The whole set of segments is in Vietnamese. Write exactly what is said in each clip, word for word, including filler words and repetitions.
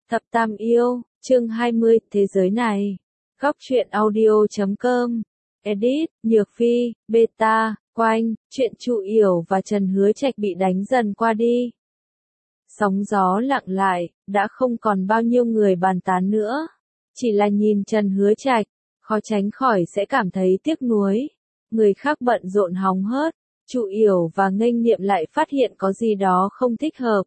Thập Tam Yêu, chương hai mươi, thế giới này. Góc truyện audio chấm com. Edit, Nhược Phi, Beta, Quanh, chuyện Trụ Yểu và Trần Hứa Trạch bị đánh dần qua đi. Sóng gió lặng lại, đã không còn bao nhiêu người bàn tán nữa. Chỉ là nhìn Trần Hứa Trạch, khó tránh khỏi sẽ cảm thấy tiếc nuối. Người khác bận rộn hóng hớt, Trụ Yểu và Nghênh Niệm lại phát hiện có gì đó không thích hợp.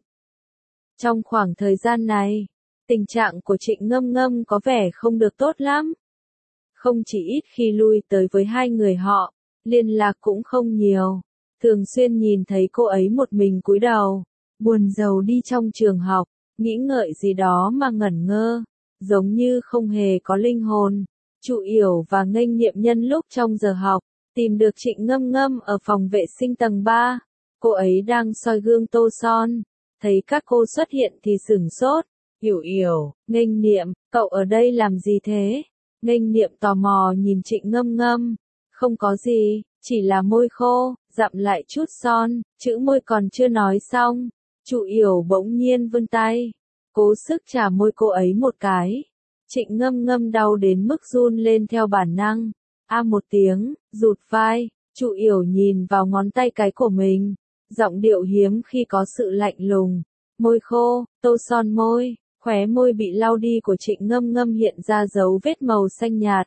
Trong khoảng thời gian này, tình trạng của Trịnh Ngâm Ngâm có vẻ không được tốt lắm. Không chỉ ít khi lui tới với hai người họ, liên lạc cũng không nhiều. Thường xuyên nhìn thấy cô ấy một mình cúi đầu, buồn rầu đi trong trường học, nghĩ ngợi gì đó mà ngẩn ngơ, giống như không hề có linh hồn. Trụ Yểu và Nghênh Niệm nhân lúc trong giờ học, tìm được Trịnh Ngâm Ngâm ở phòng vệ sinh tầng ba. Cô ấy đang soi gương tô son, thấy các cô xuất hiện thì sửng sốt. Yểu Yểu, Nghênh Niệm, cậu ở đây làm gì thế? Nghênh Niệm tò mò nhìn Trịnh Ngâm Ngâm. Không có gì, chỉ là môi khô, dặm lại chút son, chữ môi còn chưa nói xong. Trụ Yểu bỗng nhiên vươn tay, cố sức chà môi cô ấy một cái. Trịnh Ngâm Ngâm đau đến mức run lên theo bản năng. A một tiếng, rụt vai, Trụ Yểu nhìn vào ngón tay cái của mình, giọng điệu hiếm khi có sự lạnh lùng. Môi khô, tô son môi, khóe môi bị lau đi của Trịnh Ngâm Ngâm hiện ra dấu vết màu xanh nhạt.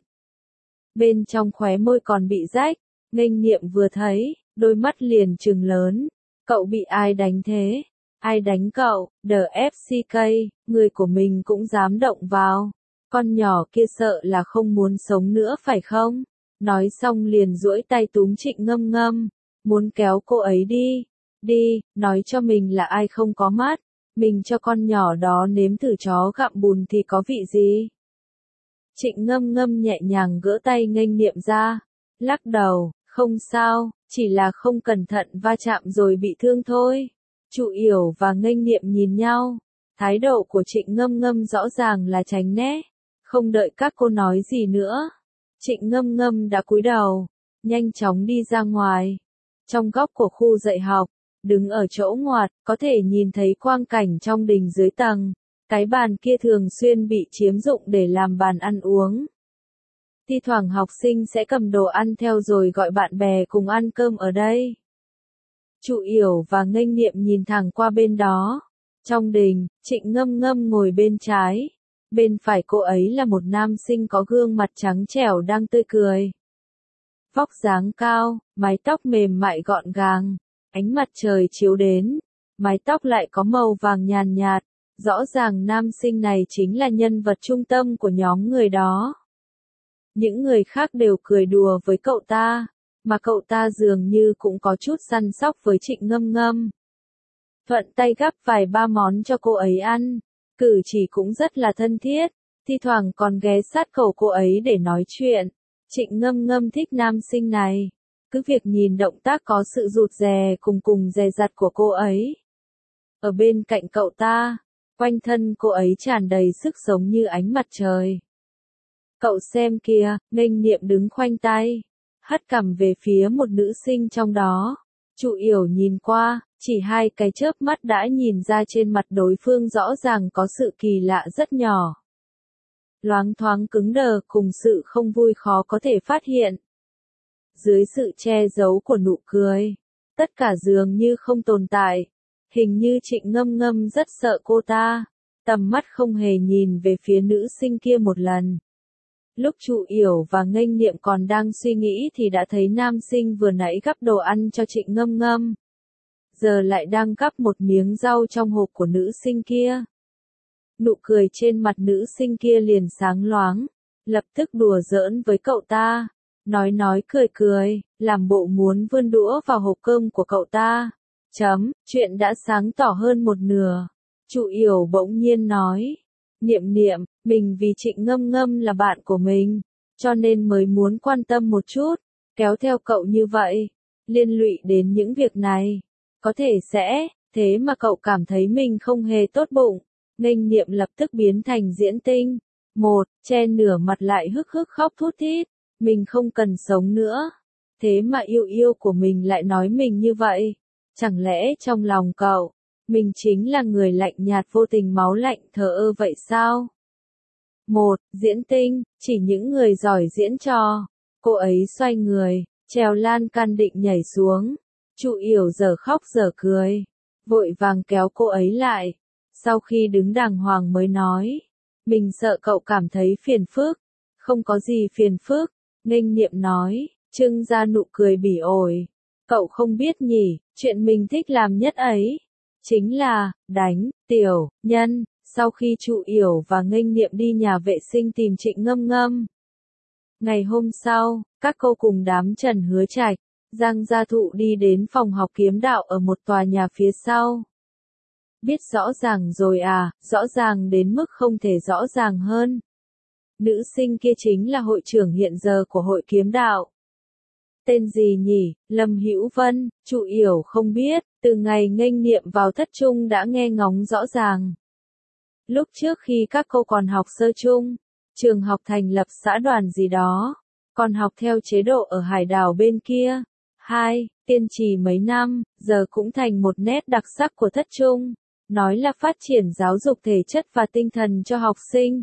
Bên trong khóe môi còn bị rách, Nghênh Niệm vừa thấy, đôi mắt liền trừng lớn. Cậu bị ai đánh thế? Ai đánh cậu? đê ép xê ca, người của mình cũng dám động vào. Con nhỏ kia sợ là không muốn sống nữa phải không? Nói xong liền duỗi tay túm Trịnh Ngâm Ngâm, muốn kéo cô ấy đi. Đi, nói cho mình là ai không có mắt. Mình cho con nhỏ đó nếm thử chó gặm bùn thì có vị gì? Trịnh Ngâm Ngâm nhẹ nhàng gỡ tay Nghênh Niệm ra, lắc đầu, không sao, chỉ là không cẩn thận va chạm rồi bị thương thôi. Trụ Yểu và Nghênh Niệm nhìn nhau, thái độ của Trịnh Ngâm Ngâm rõ ràng là tránh né. Không đợi các cô nói gì nữa, Trịnh Ngâm Ngâm đã cúi đầu, nhanh chóng đi ra ngoài. Trong góc của khu dạy học, đứng ở chỗ ngoặt, có thể nhìn thấy quang cảnh trong đình dưới tầng. Cái bàn kia thường xuyên bị chiếm dụng để làm bàn ăn uống. Thi thoảng học sinh sẽ cầm đồ ăn theo rồi gọi bạn bè cùng ăn cơm ở đây. Trụ Yểu và Nghênh Niệm nhìn thẳng qua bên đó. Trong đình, Trịnh Ngâm Ngâm ngồi bên trái. Bên phải cô ấy là một nam sinh có gương mặt trắng trẻo đang tươi cười. Vóc dáng cao, mái tóc mềm mại gọn gàng. Ánh mặt trời chiếu đến, mái tóc lại có màu vàng nhàn nhạt. Rõ ràng nam sinh này chính là nhân vật trung tâm của nhóm người đó. Những người khác đều cười đùa với cậu ta, mà cậu ta dường như cũng có chút săn sóc với Trịnh Ngâm Ngâm. Thuận tay gắp vài ba món cho cô ấy ăn, cử chỉ cũng rất là thân thiết, thi thoảng còn ghé sát cổ cô ấy để nói chuyện. Trịnh Ngâm Ngâm thích nam sinh này, cứ việc nhìn động tác có sự rụt rè cùng cùng dè dặt của cô ấy. Ở bên cạnh cậu ta, quanh thân cô ấy tràn đầy sức sống như ánh mặt trời. Cậu xem kìa, Nghênh Niệm đứng khoanh tay, hất cằm về phía một nữ sinh trong đó. Trụ Yểu nhìn qua, chỉ hai cái chớp mắt đã nhìn ra trên mặt đối phương rõ ràng có sự kỳ lạ rất nhỏ. Loáng thoáng cứng đờ cùng sự không vui khó có thể phát hiện. Dưới sự che giấu của nụ cười, tất cả dường như không tồn tại. Hình như Trịnh Ngâm Ngâm rất sợ cô ta, tầm mắt không hề nhìn về phía nữ sinh kia một lần. Lúc Trụ Yểu và Nghênh Niệm còn đang suy nghĩ thì đã thấy nam sinh vừa nãy gắp đồ ăn cho Trịnh Ngâm Ngâm. Giờ lại đang gắp một miếng rau trong hộp của nữ sinh kia. Nụ cười trên mặt nữ sinh kia liền sáng loáng, lập tức đùa giỡn với cậu ta, nói nói cười cười, làm bộ muốn vươn đũa vào hộp cơm của cậu ta. Chấm, chuyện đã sáng tỏ hơn một nửa. Trụ Yểu bỗng nhiên nói, Niệm Niệm, mình vì Trịnh Ngâm Ngâm là bạn của mình, cho nên mới muốn quan tâm một chút, kéo theo cậu như vậy, liên lụy đến những việc này. Có thể sẽ, thế mà cậu cảm thấy mình không hề tốt bụng. Nghênh Niệm lập tức biến thành diễn tinh. Một, che nửa mặt lại hức hức khóc thút thít, mình không cần sống nữa. Thế mà yêu yêu của mình lại nói mình như vậy. Chẳng lẽ trong lòng cậu, Mình chính là người lạnh nhạt vô tình máu lạnh thờ ơ vậy sao? Một, diễn tinh, chỉ những người giỏi diễn trò. Cô ấy xoay người, trèo lan can định nhảy xuống. Chu Yểu giờ khóc giờ cười, vội vàng kéo cô ấy lại. Sau khi đứng đàng hoàng mới nói, mình sợ cậu cảm thấy phiền phức. Không có gì phiền phức, nghênh niệm nói, trưng ra nụ cười bỉ ổi. Cậu không biết nhỉ, chuyện mình thích làm nhất ấy chính là đánh tiểu nhân. Sau khi Chu Yểu và nghênh niệm đi nhà vệ sinh tìm Trịnh Ngâm Ngâm. Ngày hôm sau, các cô cùng đám Trần Hứa Trạch, Giang Gia Thụ đi đến phòng học kiếm đạo ở một tòa nhà phía sau. Biết rõ ràng rồi à, rõ ràng đến mức không thể rõ ràng hơn. Nữ sinh kia chính là hội trưởng hiện giờ của hội kiếm đạo. Tên gì nhỉ? Lâm Hữu Vân. Chu Yểu không biết, từ ngày nghênh niệm vào thất trung đã nghe ngóng rõ ràng. Lúc trước khi các cô còn học sơ trung, trường học thành lập xã đoàn gì đó, còn học theo chế độ ở hải đảo bên kia. Hai, tiên trì mấy năm, giờ cũng thành một nét đặc sắc của thất trung, nói là phát triển giáo dục thể chất và tinh thần cho học sinh.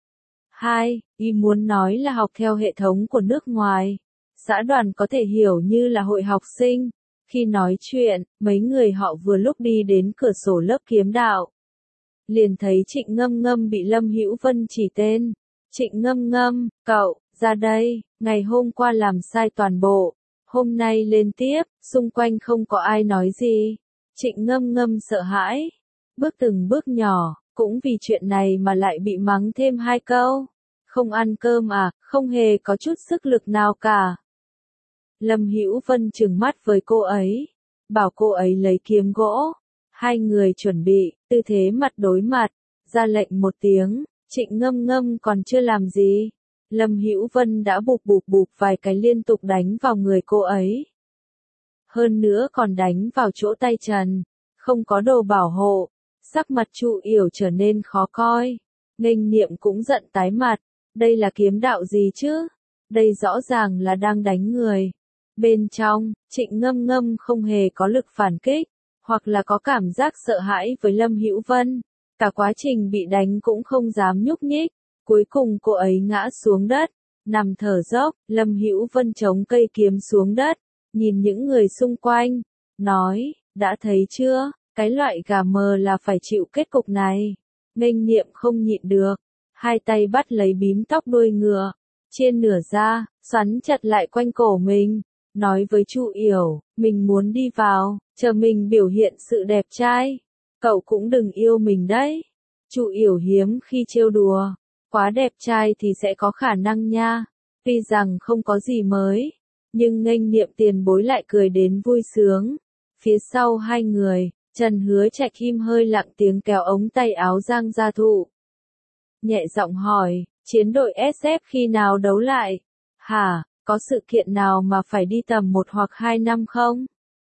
Hai, ý muốn nói là học theo hệ thống của nước ngoài. Xã đoàn có thể hiểu như là hội học sinh. Khi nói chuyện, mấy người họ vừa lúc đi đến cửa sổ lớp kiếm đạo. Liền thấy Trịnh Ngâm Ngâm bị Lâm Hữu Vân chỉ tên. Trịnh Ngâm Ngâm, cậu, ra đây, ngày hôm qua làm sai toàn bộ. Hôm nay lên tiếp, xung quanh không có ai nói gì. Trịnh Ngâm Ngâm sợ hãi. Bước từng bước nhỏ, cũng vì chuyện này mà lại bị mắng thêm hai câu. Không ăn cơm à, không hề có chút sức lực nào cả. Lâm Hữu Vân trừng mắt với cô ấy, bảo cô ấy lấy kiếm gỗ. Hai người chuẩn bị, tư thế mặt đối mặt, ra lệnh một tiếng, Trịnh Ngâm Ngâm còn chưa làm gì. Lâm Hữu Vân đã bụp bụp bụp vài cái liên tục đánh vào người cô ấy. Hơn nữa còn đánh vào chỗ tay trần, không có đồ bảo hộ. Sắc mặt Chu Yểu trở nên khó coi. Nghênh niệm cũng giận tái mặt. Đây là kiếm đạo gì chứ? Đây rõ ràng là đang đánh người. Bên trong, Trịnh Ngâm Ngâm không hề có lực phản kích, hoặc là có cảm giác sợ hãi với Lâm Hữu Vân. Cả quá trình bị đánh cũng không dám nhúc nhích. Cuối cùng cô ấy ngã xuống đất, nằm thở dốc. Lâm Hữu Vân chống cây kiếm xuống đất, nhìn những người xung quanh, nói, đã thấy chưa, cái loại gà mờ là phải chịu kết cục này. Nghênh niệm không nhịn được, hai tay bắt lấy bím tóc đuôi ngựa, trên nửa da, xoắn chặt lại quanh cổ mình, nói với Chu Yểu, mình muốn đi vào, chờ mình biểu hiện sự đẹp trai. Cậu cũng đừng yêu mình đấy. Chu Yểu hiếm khi trêu đùa, quá đẹp trai thì sẽ có khả năng nha. Tuy rằng không có gì mới, nhưng nghênh niệm tiền bối lại cười đến vui sướng. Phía sau hai người, Trần Hứa Trạch im hơi lặng tiếng kéo ống tay áo Giang Gia Thụ. Nhẹ giọng hỏi, chiến đội ét ép khi nào đấu lại? Hả, có sự kiện nào mà phải đi tầm một hoặc hai năm không?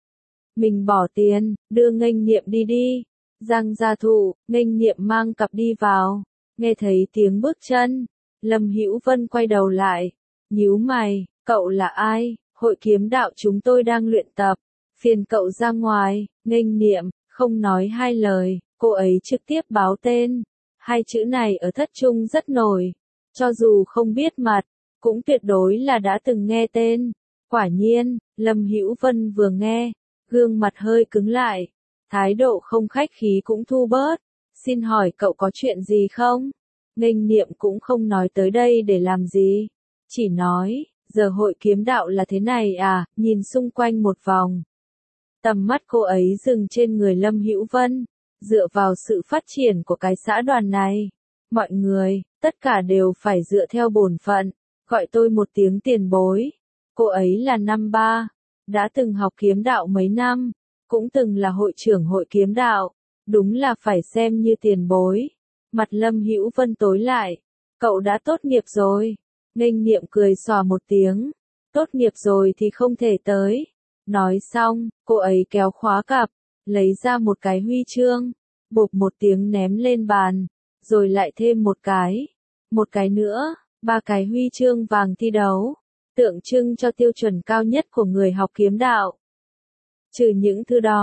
Mình bỏ tiền, đưa nghênh niệm đi đi. Giang Gia Thụ, nghênh niệm mang cặp đi vào. Nghe thấy tiếng bước chân, Lâm Hữu Vân quay đầu lại, nhíu mày, cậu là ai? Hội kiếm đạo chúng tôi đang luyện tập, phiền cậu ra ngoài. Nghênh niệm, không nói hai lời, cô ấy trực tiếp báo tên. Hai chữ này ở thất trung rất nổi, cho dù không biết mặt, cũng tuyệt đối là đã từng nghe tên. Quả nhiên, Lâm Hữu Vân vừa nghe, gương mặt hơi cứng lại, thái độ không khách khí cũng thu bớt. Xin hỏi cậu có chuyện gì không? Nghênh niệm cũng không nói tới đây để làm gì, chỉ nói, giờ hội kiếm đạo là thế này à, nhìn xung quanh một vòng. Tầm mắt cô ấy dừng trên người Lâm Hữu Vân, dựa vào sự phát triển của cái xã đoàn này. Mọi người, tất cả đều phải dựa theo bổn phận, gọi tôi một tiếng tiền bối. Cô ấy là năm ba, đã từng học kiếm đạo mấy năm, cũng từng là hội trưởng hội kiếm đạo, đúng là phải xem như tiền bối. Mặt Lâm Hữu Vân tối lại, cậu đã tốt nghiệp rồi. Nghênh niệm cười xòa một tiếng, tốt nghiệp rồi thì không thể tới. Nói xong, cô ấy kéo khóa cặp, lấy ra một cái huy chương, bộp một tiếng ném lên bàn, rồi lại thêm một cái, một cái nữa, ba cái huy chương vàng thi đấu, tượng trưng cho tiêu chuẩn cao nhất của người học kiếm đạo. Trừ những thứ đó,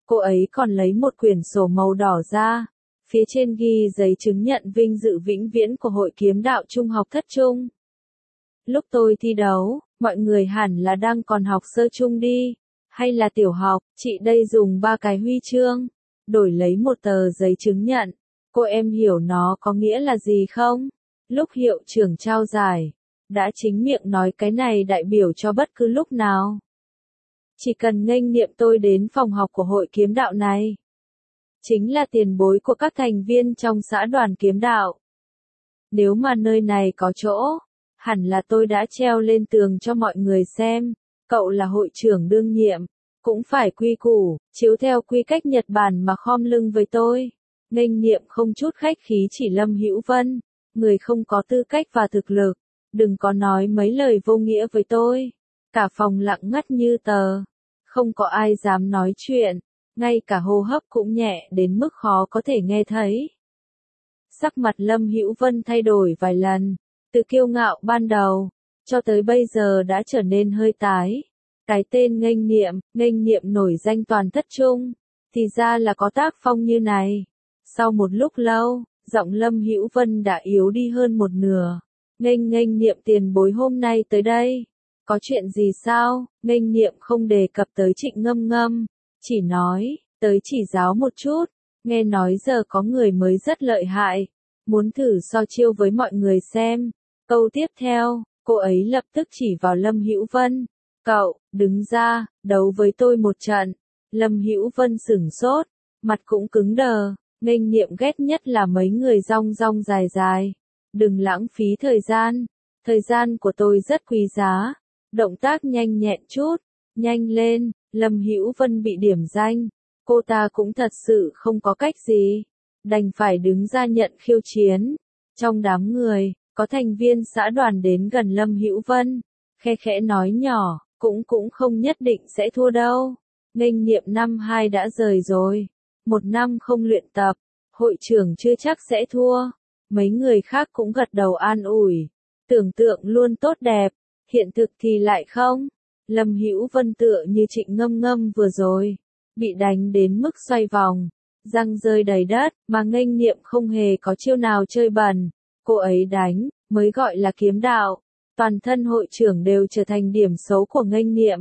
Cô ấy còn lấy một quyển sổ màu đỏ ra, phía trên ghi giấy chứng nhận vinh dự vĩnh viễn của Hội Kiếm Đạo Trung học Thất Trung. Lúc tôi thi đấu, mọi người hẳn là đang còn học sơ trung đi, hay là tiểu học, chị đây dùng ba cái huy chương, đổi lấy một tờ giấy chứng nhận. Cô em hiểu nó có nghĩa là gì không? Lúc hiệu trưởng trao giải, đã chính miệng nói cái này đại biểu cho bất cứ lúc nào. Chỉ cần nghênh niệm tôi đến phòng học của Hội Kiếm Đạo này. Chính là tiền bối của các thành viên trong xã đoàn kiếm đạo. Nếu mà nơi này có chỗ, hẳn là tôi đã treo lên tường cho mọi người xem. Cậu là hội trưởng đương nhiệm, cũng phải quy củ, chiếu theo quy cách Nhật Bản mà khom lưng với tôi. Nghênh niệm không chút khách khí chỉ Lâm Hữu Vân, người không có tư cách và thực lực, đừng có nói mấy lời vô nghĩa với tôi. Cả phòng lặng ngắt như tờ, không có ai dám nói chuyện, ngay cả hô hấp cũng nhẹ đến mức khó có thể nghe thấy. Sắc mặt Lâm Hữu Vân thay đổi vài lần, từ kiêu ngạo ban đầu, cho tới bây giờ đã trở nên hơi tái. Cái tên nghênh niệm, nghênh niệm nổi danh toàn Thất Trung, thì ra là có tác phong như này. Sau một lúc lâu, giọng Lâm Hữu Vân đã yếu đi hơn một nửa. Nghênh nghênh niệm tiền bối hôm nay tới đây. Có chuyện gì sao? Nghênh niệm không đề cập tới Trịnh Ngâm Ngâm, chỉ nói, tới chỉ giáo một chút. Nghe nói giờ có người mới rất lợi hại, muốn thử so chiêu với mọi người xem. Câu tiếp theo, cô ấy lập tức chỉ vào Lâm Hữu Vân. Cậu, đứng ra, đấu với tôi một trận. Lâm Hữu Vân sửng sốt, mặt cũng cứng đờ. Nghênh niệm ghét nhất là mấy người rong rong dài dài. Đừng lãng phí thời gian. Thời gian của tôi rất quý giá. Động tác nhanh nhẹn chút. Nhanh lên. Lâm Hữu Vân bị điểm danh. Cô ta cũng thật sự không có cách gì. Đành phải đứng ra nhận khiêu chiến. Trong đám người, có thành viên xã đoàn đến gần Lâm Hữu Vân. Khe khẽ nói nhỏ, cũng cũng không nhất định sẽ thua đâu. Nghênh niệm năm hai đã rời rồi. Một năm không luyện tập, hội trưởng chưa chắc sẽ thua. Mấy người khác cũng gật đầu an ủi. Tưởng tượng luôn tốt đẹp, hiện thực thì lại không. Lâm Hữu Vân tựa như Trịnh Ngâm Ngâm vừa rồi, bị đánh đến mức xoay vòng, răng rơi đầy đất, mà nghênh niệm không hề có chiêu nào chơi bẩn. Cô ấy đánh, mới gọi là kiếm đạo. Toàn thân hội trưởng đều trở thành điểm xấu của nghênh niệm.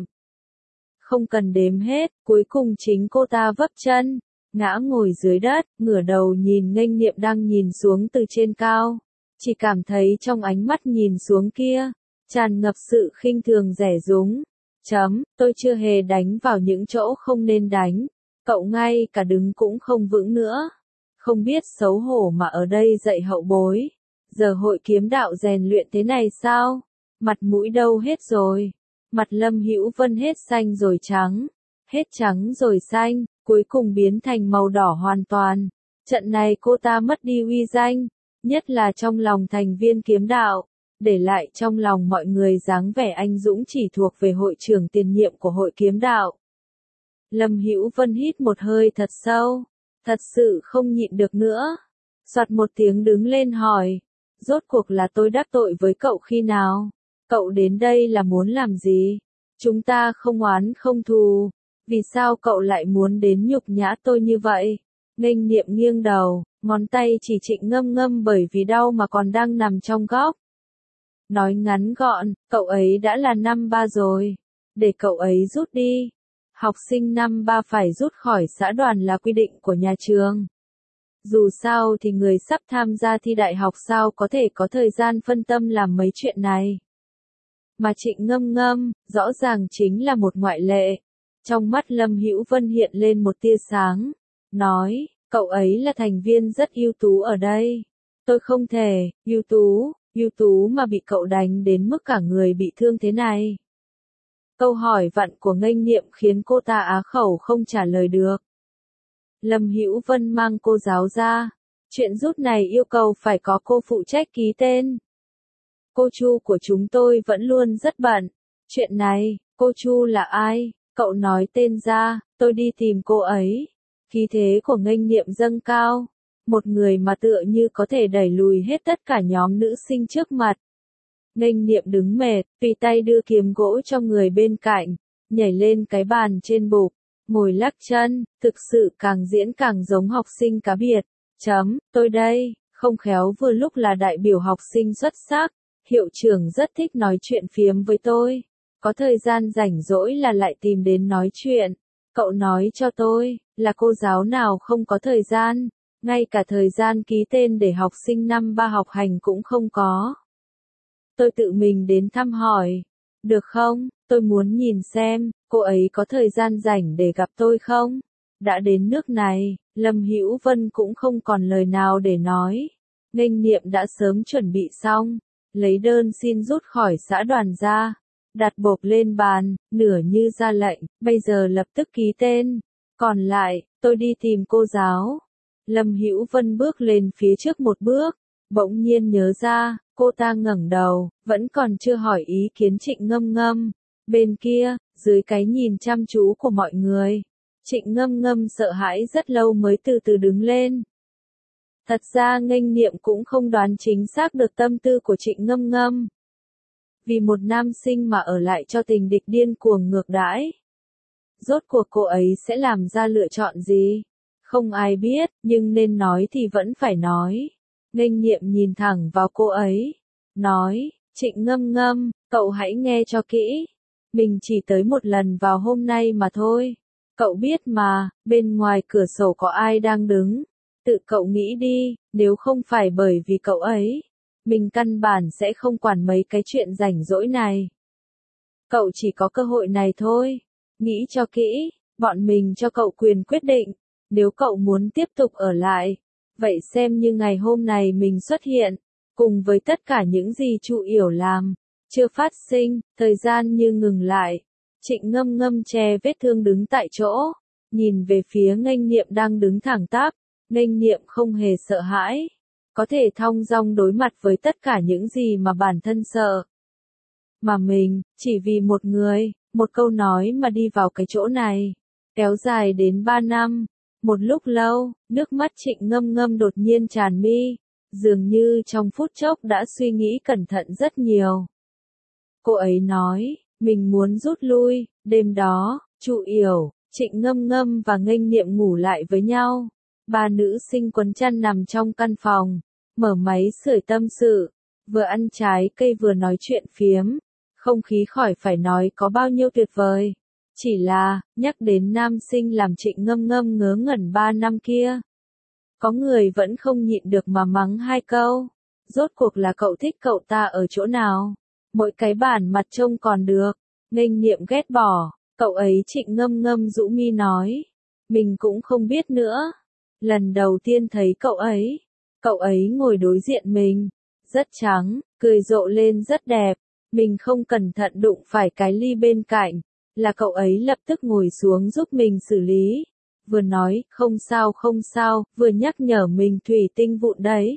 Không cần đếm hết, cuối cùng chính cô ta vấp chân, ngã ngồi dưới đất, ngửa đầu nhìn nghênh niệm đang nhìn xuống từ trên cao. Chỉ cảm thấy trong ánh mắt nhìn xuống kia, tràn ngập sự khinh thường rẻ rúng. Chấm, tôi chưa hề đánh vào những chỗ không nên đánh. Cậu ngay cả đứng cũng không vững nữa. Không biết xấu hổ mà ở đây dạy hậu bối. Giờ hội kiếm đạo rèn luyện thế này sao? Mặt mũi đâu hết rồi? Mặt Lâm Hữu Vân hết xanh rồi trắng, hết trắng rồi xanh, cuối cùng biến thành màu đỏ hoàn toàn. Trận này cô ta mất đi uy danh, nhất là trong lòng thành viên kiếm đạo, để lại trong lòng mọi người dáng vẻ anh dũng chỉ thuộc về hội trưởng tiền nhiệm của hội kiếm đạo. Lâm Hữu Vân hít một hơi thật sâu, thật sự không nhịn được nữa. Soạt một tiếng đứng lên hỏi, rốt cuộc là tôi đắc tội với cậu khi nào? Cậu đến đây là muốn làm gì? Chúng ta không oán không thù, vì sao cậu lại muốn đến nhục nhã tôi như vậy? Nghênh niệm nghiêng đầu, ngón tay chỉ Trịnh Ngâm Ngâm bởi vì đau mà còn đang nằm trong góc. Nói ngắn gọn, cậu ấy đã là năm ba rồi, để cậu ấy rút đi. Học sinh năm ba phải rút khỏi xã đoàn là quy định của nhà trường. Dù sao thì người sắp tham gia thi đại học sao có thể có thời gian phân tâm làm mấy chuyện này. Mà Trịnh Ngâm Ngâm, rõ ràng chính là một ngoại lệ. Trong mắt Lâm Hữu Vân hiện lên một tia sáng, nói, cậu ấy là thành viên rất ưu tú ở đây. Tôi không thể, ưu tú, ưu tú mà bị cậu đánh đến mức cả người bị thương thế này. Câu hỏi vặn của nghênh niệm khiến cô ta á khẩu không trả lời được. Lâm Hữu Vân mang cô giáo ra. Chuyện rút này yêu cầu phải có cô phụ trách ký tên. Cô Chu của chúng tôi vẫn luôn rất bận. Chuyện này, cô Chu là ai? Cậu nói tên ra, tôi đi tìm cô ấy. Khí thế của nghênh niệm dâng cao. Một người mà tựa như có thể đẩy lùi hết tất cả nhóm nữ sinh trước mặt. Nghênh niệm đứng mệt, tùy tay đưa kiếm gỗ cho người bên cạnh, nhảy lên cái bàn trên bục. ngồi lắc chân, thực sự càng diễn càng giống học sinh cá biệt. Chấm, tôi đây, không khéo vừa lúc là đại biểu học sinh xuất sắc, hiệu trưởng rất thích nói chuyện phiếm với tôi. Có thời gian rảnh rỗi là lại tìm đến nói chuyện. Cậu nói cho tôi, là cô giáo nào không có thời gian, ngay cả thời gian ký tên để học sinh năm ba học hành cũng không có. Tôi tự mình đến thăm hỏi. Được không, tôi muốn nhìn xem, cô ấy có thời gian rảnh để gặp tôi không? Đã đến nước này, Lâm Hữu Vân cũng không còn lời nào để nói. Nghênh Niệm đã sớm chuẩn bị xong, lấy đơn xin rút khỏi xã đoàn ra, đặt bộp lên bàn, nửa như ra lệnh, bây giờ lập tức ký tên. Còn lại, tôi đi tìm cô giáo. Lâm Hữu Vân bước lên phía trước một bước, bỗng nhiên nhớ ra, cô ta ngẩng đầu, vẫn còn chưa hỏi ý kiến Trịnh Ngâm Ngâm. Bên kia, dưới cái nhìn chăm chú của mọi người, Trịnh Ngâm Ngâm sợ hãi rất lâu mới từ từ đứng lên. Thật ra Nghênh Niệm cũng không đoán chính xác được tâm tư của Trịnh Ngâm Ngâm. Vì một nam sinh mà ở lại cho tình địch điên cuồng ngược đãi. Rốt cuộc cô ấy sẽ làm ra lựa chọn gì? Không ai biết, nhưng nên nói thì vẫn phải nói. Nghênh Niệm nhìn thẳng vào cô ấy, nói, Trịnh Ngâm Ngâm, cậu hãy nghe cho kỹ. Mình chỉ tới một lần vào hôm nay mà thôi. Cậu biết mà, bên ngoài cửa sổ có ai đang đứng. Tự cậu nghĩ đi, nếu không phải bởi vì cậu ấy, mình căn bản sẽ không quản mấy cái chuyện rảnh rỗi này. Cậu chỉ có cơ hội này thôi. Nghĩ cho kỹ, bọn mình cho cậu quyền quyết định. Nếu cậu muốn tiếp tục ở lại, vậy xem như ngày hôm này mình xuất hiện, cùng với tất cả những gì Chu Yểu làm, chưa phát sinh, thời gian như ngừng lại. Trịnh Ngâm Ngâm che vết thương đứng tại chỗ, nhìn về phía Nghênh Niệm đang đứng thẳng tắp. Nghênh Niệm không hề sợ hãi, có thể thong dong đối mặt với tất cả những gì mà bản thân sợ. Mà mình, chỉ vì một người, một câu nói mà đi vào cái chỗ này, kéo dài đến ba năm. Một lúc lâu, nước mắt Trịnh Ngâm Ngâm đột nhiên tràn mi, dường như trong phút chốc đã suy nghĩ cẩn thận rất nhiều. Cô ấy nói, mình muốn rút lui. Đêm đó, Chu Yểu, Trịnh Ngâm Ngâm và Nghênh Niệm ngủ lại với nhau. Ba nữ sinh quấn chăn nằm trong căn phòng, mở máy sưởi tâm sự, vừa ăn trái cây vừa nói chuyện phiếm. Không khí khỏi phải nói có bao nhiêu tuyệt vời. Chỉ là, nhắc đến nam sinh làm Trịnh Ngâm Ngâm ngớ ngẩn ba năm kia. Có người vẫn không nhịn được mà mắng hai câu. Rốt cuộc là cậu thích cậu ta ở chỗ nào? Mỗi cái bản mặt trông còn được. Nghênh Niệm ghét bỏ, cậu ấy Trịnh Ngâm Ngâm rũ mi nói. Mình cũng không biết nữa. Lần đầu tiên thấy cậu ấy, cậu ấy ngồi đối diện mình, rất trắng, cười rộ lên rất đẹp. Mình không cẩn thận đụng phải cái ly bên cạnh, là cậu ấy lập tức ngồi xuống giúp mình xử lý. Vừa nói, không sao không sao, vừa nhắc nhở mình thủy tinh vụn đấy.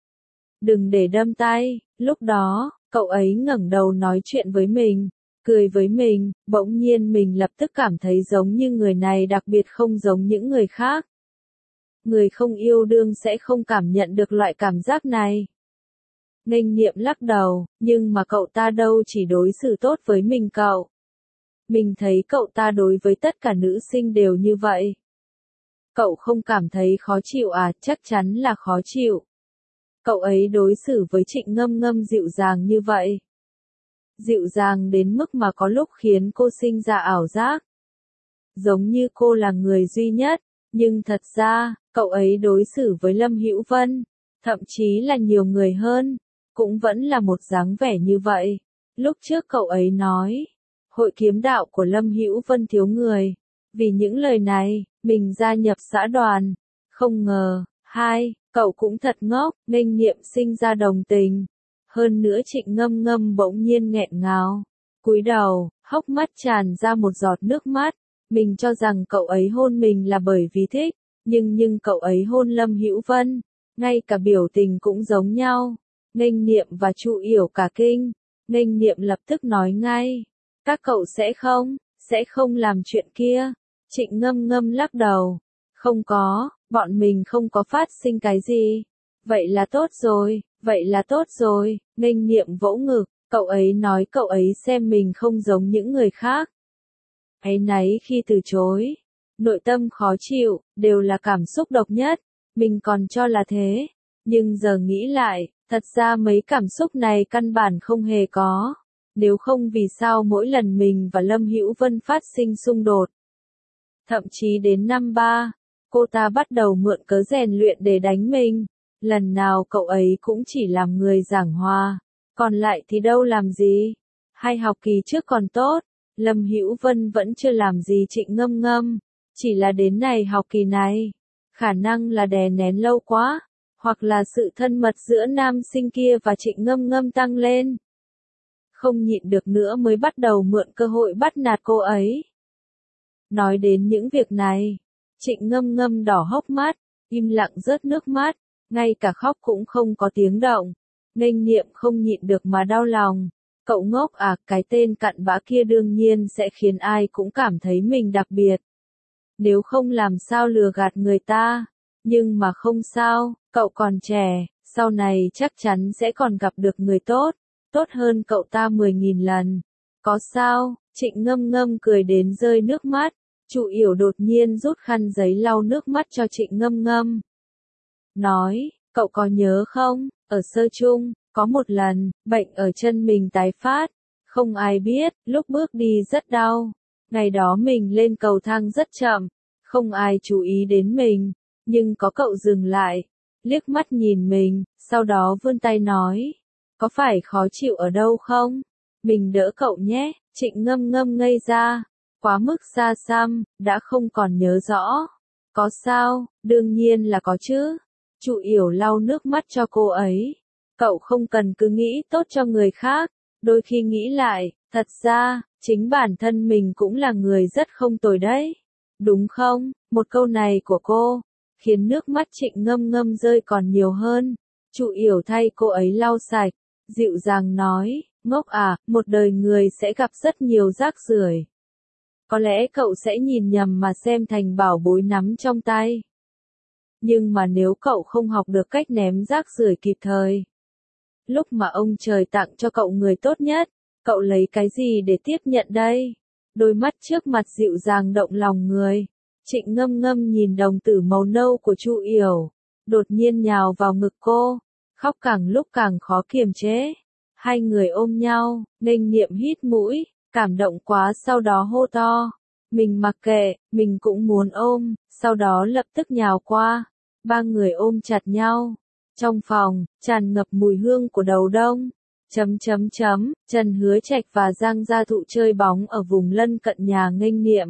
Đừng để đâm tay. Lúc đó, cậu ấy ngẩng đầu nói chuyện với mình, cười với mình, bỗng nhiên mình lập tức cảm thấy giống như người này đặc biệt không giống những người khác. Người không yêu đương sẽ không cảm nhận được loại cảm giác này. Nghênh Niệm lắc đầu, nhưng mà cậu ta đâu chỉ đối xử tốt với mình cậu. Mình thấy cậu ta đối với tất cả nữ sinh đều như vậy. Cậu không cảm thấy khó chịu à? Chắc chắn là khó chịu. Cậu ấy đối xử với Trịnh Ngâm Ngâm dịu dàng như vậy. Dịu dàng đến mức mà có lúc khiến cô sinh ra ảo giác. Giống như cô là người duy nhất, nhưng thật ra, cậu ấy đối xử với Lâm Hữu Vân, thậm chí là nhiều người hơn, cũng vẫn là một dáng vẻ như vậy. Lúc trước cậu ấy nói, hội kiếm đạo của Lâm Hữu Vân thiếu người. Vì những lời này, mình gia nhập xã đoàn. Không ngờ, hai, cậu cũng thật ngốc. Nghênh Niệm sinh ra đồng tình. Hơn nữa Trịnh Ngâm Ngâm bỗng nhiên nghẹn ngào, cúi đầu, hốc mắt tràn ra một giọt nước mắt. Mình cho rằng cậu ấy hôn mình là bởi vì thích, nhưng nhưng cậu ấy hôn Lâm Hữu Vân, ngay cả biểu tình cũng giống nhau. Nghênh Niệm và Chu Yểu cả kinh. Nghênh Niệm lập tức nói ngay, các cậu sẽ không, sẽ không làm chuyện kia. Trịnh Ngâm Ngâm lắc đầu, không có, bọn mình không có phát sinh cái gì. Vậy là tốt rồi, vậy là tốt rồi. Nghênh Niệm vỗ ngực, cậu ấy nói cậu ấy xem mình không giống những người khác. Áy náy khi từ chối, nội tâm khó chịu, đều là cảm xúc độc nhất, mình còn cho là thế. Nhưng giờ nghĩ lại, thật ra mấy cảm xúc này căn bản không hề có. Nếu không vì sao mỗi lần mình và Lâm Hữu Vân phát sinh xung đột. Thậm chí đến năm ba, cô ta bắt đầu mượn cớ rèn luyện để đánh mình. Lần nào cậu ấy cũng chỉ làm người giảng hòa, còn lại thì đâu làm gì. Hai học kỳ trước còn tốt, Lâm Hữu Vân vẫn chưa làm gì Trịnh Ngâm Ngâm, chỉ là đến này học kỳ này, khả năng là đè nén lâu quá, hoặc là sự thân mật giữa nam sinh kia và Trịnh Ngâm Ngâm tăng lên. Không nhịn được nữa mới bắt đầu mượn cơ hội bắt nạt cô ấy. Nói đến những việc này, Trịnh Ngâm Ngâm đỏ hốc mắt, im lặng rớt nước mắt, ngay cả khóc cũng không có tiếng động. Nghênh Niệm không nhịn được mà đau lòng. Cậu ngốc à, cái tên cặn bã kia đương nhiên sẽ khiến ai cũng cảm thấy mình đặc biệt. Nếu không làm sao lừa gạt người ta. Nhưng mà không sao, cậu còn trẻ, sau này chắc chắn sẽ còn gặp được người tốt, tốt hơn cậu ta mười nghìn lần. Có sao? Trịnh Ngâm Ngâm cười đến rơi nước mắt. Chu Yểu đột nhiên rút khăn giấy lau nước mắt cho Trịnh Ngâm Ngâm. Nói, cậu có nhớ không, ở sơ chung, có một lần, bệnh ở chân mình tái phát. Không ai biết, lúc bước đi rất đau. Ngày đó mình lên cầu thang rất chậm, không ai chú ý đến mình, nhưng có cậu dừng lại, liếc mắt nhìn mình, sau đó vươn tay nói, có phải khó chịu ở đâu không? Mình đỡ cậu nhé. Trịnh Ngâm Ngâm ngây ra, quá mức xa xăm, đã không còn nhớ rõ. Có sao? Đương nhiên là có chứ. Chu Yểu lau nước mắt cho cô ấy. Cậu không cần cứ nghĩ tốt cho người khác, đôi khi nghĩ lại, thật ra, chính bản thân mình cũng là người rất không tồi đấy. Đúng không? Một câu này của cô, khiến nước mắt Trịnh Ngâm Ngâm rơi còn nhiều hơn. Chu Yểu thay cô ấy lau sạch, dịu dàng nói, ngốc à, một đời người sẽ gặp rất nhiều rác rưởi. Có lẽ cậu sẽ nhìn nhầm mà xem thành bảo bối nắm trong tay. Nhưng mà nếu cậu không học được cách ném rác rưởi kịp thời, lúc mà ông trời tặng cho cậu người tốt nhất, cậu lấy cái gì để tiếp nhận đây? Đôi mắt trước mặt dịu dàng động lòng người. Trịnh Ngâm Ngâm nhìn đồng tử màu nâu của Chu Yểu, đột nhiên nhào vào ngực cô, khóc càng lúc càng khó kiềm chế. Hai người ôm nhau, Nghênh Niệm hít mũi, cảm động quá sau đó hô to. Mình mặc kệ, mình cũng muốn ôm, sau đó lập tức nhào qua. Ba người ôm chặt nhau. Trong phòng, tràn ngập mùi hương của đầu đông. Chấm chấm chấm, Trần Hứa Trạch và Giang Gia Thụ chơi bóng ở vùng lân cận nhà Nghênh Niệm.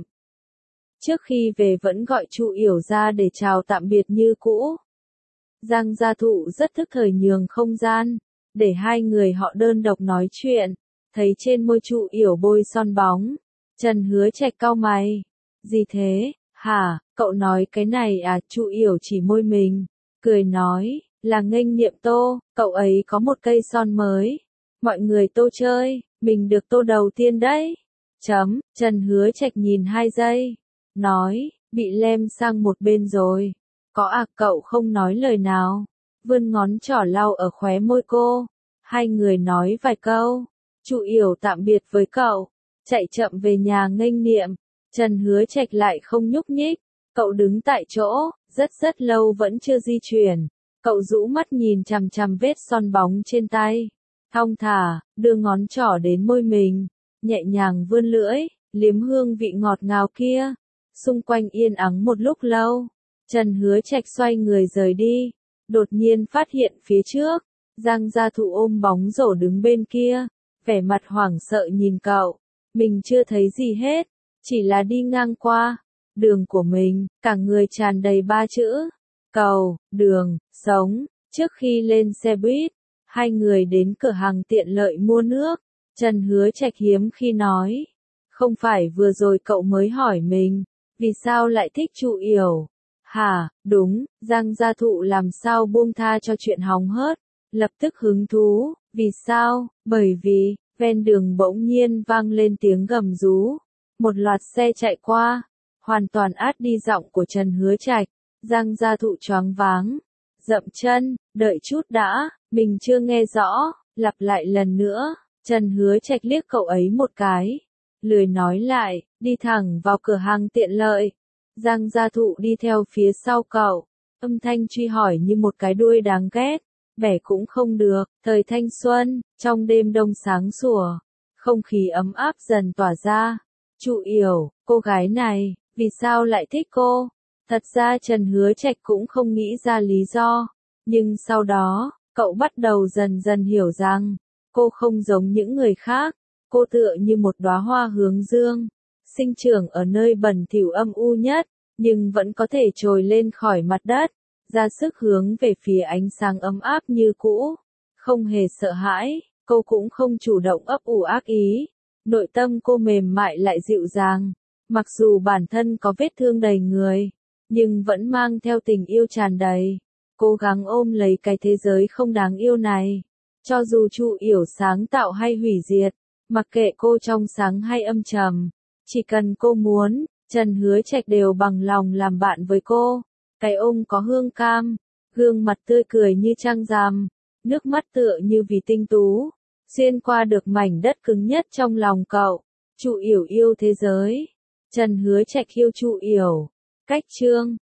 Trước khi về vẫn gọi Chu Yểu ra để chào tạm biệt như cũ. Giang Gia Thụ rất thức thời nhường không gian, để hai người họ đơn độc nói chuyện. Thấy trên môi Chu Yểu bôi son bóng, Trần Hứa Trạch cau mày. Gì thế, hả, cậu nói cái này à? Chu Yểu chỉ môi mình, cười nói, là Nghênh Niệm tô, cậu ấy có một cây son mới. Mọi người tô chơi, mình được tô đầu tiên đấy. Chấm, Trần Hứa Trạch nhìn hai giây, nói, bị lem sang một bên rồi. Có à? Cậu không nói lời nào, vươn ngón trỏ lau ở khóe môi cô. Hai người nói vài câu. Chu Yểu tạm biệt với cậu, chạy chậm về nhà Nghênh Niệm. Trần Hứa Trạch lại không nhúc nhích, cậu đứng tại chỗ, rất rất lâu vẫn chưa di chuyển. Cậu rũ mắt nhìn chằm chằm vết son bóng trên tay, thong thả, đưa ngón trỏ đến môi mình, nhẹ nhàng vươn lưỡi, liếm hương vị ngọt ngào kia. Xung quanh yên ắng một lúc lâu, Trần Hứa Trạch xoay người rời đi, đột nhiên phát hiện phía trước, Giang Gia Thụ ôm bóng rổ đứng bên kia, vẻ mặt hoảng sợ nhìn cậu. Mình chưa thấy gì hết, chỉ là đi ngang qua đường của mình, cả người tràn đầy ba chữ: cầu, đường, sống. Trước khi lên xe buýt, hai người đến cửa hàng tiện lợi mua nước. Trần Hứa Trạch hiếm khi nói, không phải vừa rồi cậu mới hỏi mình, vì sao lại thích Chu Yểu? Hả, đúng, Giang Gia Thụ làm sao buông tha cho chuyện hóng hớt, lập tức hứng thú, vì sao? Bởi vì, ven đường bỗng nhiên vang lên tiếng gầm rú, một loạt xe chạy qua, hoàn toàn át đi giọng của Trần Hứa Trạch. Giang Gia Thụ choáng váng, dậm chân, đợi chút đã, mình chưa nghe rõ, lặp lại lần nữa. Trần Hứa Trạch liếc cậu ấy một cái, lười nói lại, đi thẳng vào cửa hàng tiện lợi. Giang Gia Thụ đi theo phía sau cậu, âm thanh truy hỏi như một cái đuôi đáng ghét, vẻ cũng không được, thời thanh xuân, trong đêm đông sáng sủa, không khí ấm áp dần tỏa ra. Chu Yểu, cô gái này, vì sao lại thích cô? Thật ra Trần Hứa Trạch cũng không nghĩ ra lý do, nhưng sau đó, cậu bắt đầu dần dần hiểu rằng, cô không giống những người khác, cô tựa như một đóa hoa hướng dương, sinh trưởng ở nơi bẩn thỉu âm u nhất, nhưng vẫn có thể trồi lên khỏi mặt đất, ra sức hướng về phía ánh sáng ấm áp như cũ, không hề sợ hãi, cô cũng không chủ động ấp ủ ác ý, nội tâm cô mềm mại lại dịu dàng, mặc dù bản thân có vết thương đầy người, nhưng vẫn mang theo tình yêu tràn đầy, cố gắng ôm lấy cái thế giới không đáng yêu này, cho dù Chu Yểu sáng tạo hay hủy diệt, mặc kệ cô trong sáng hay âm trầm, chỉ cần cô muốn, Trần Hứa Trạch đều bằng lòng làm bạn với cô. Cái ôm có hương cam, gương mặt tươi cười như trăng rằm, nước mắt tựa như vì tinh tú, xuyên qua được mảnh đất cứng nhất trong lòng cậu. Chu Yểu yêu thế giới, Trần Hứa Trạch yêu Chu Yểu. Cách chương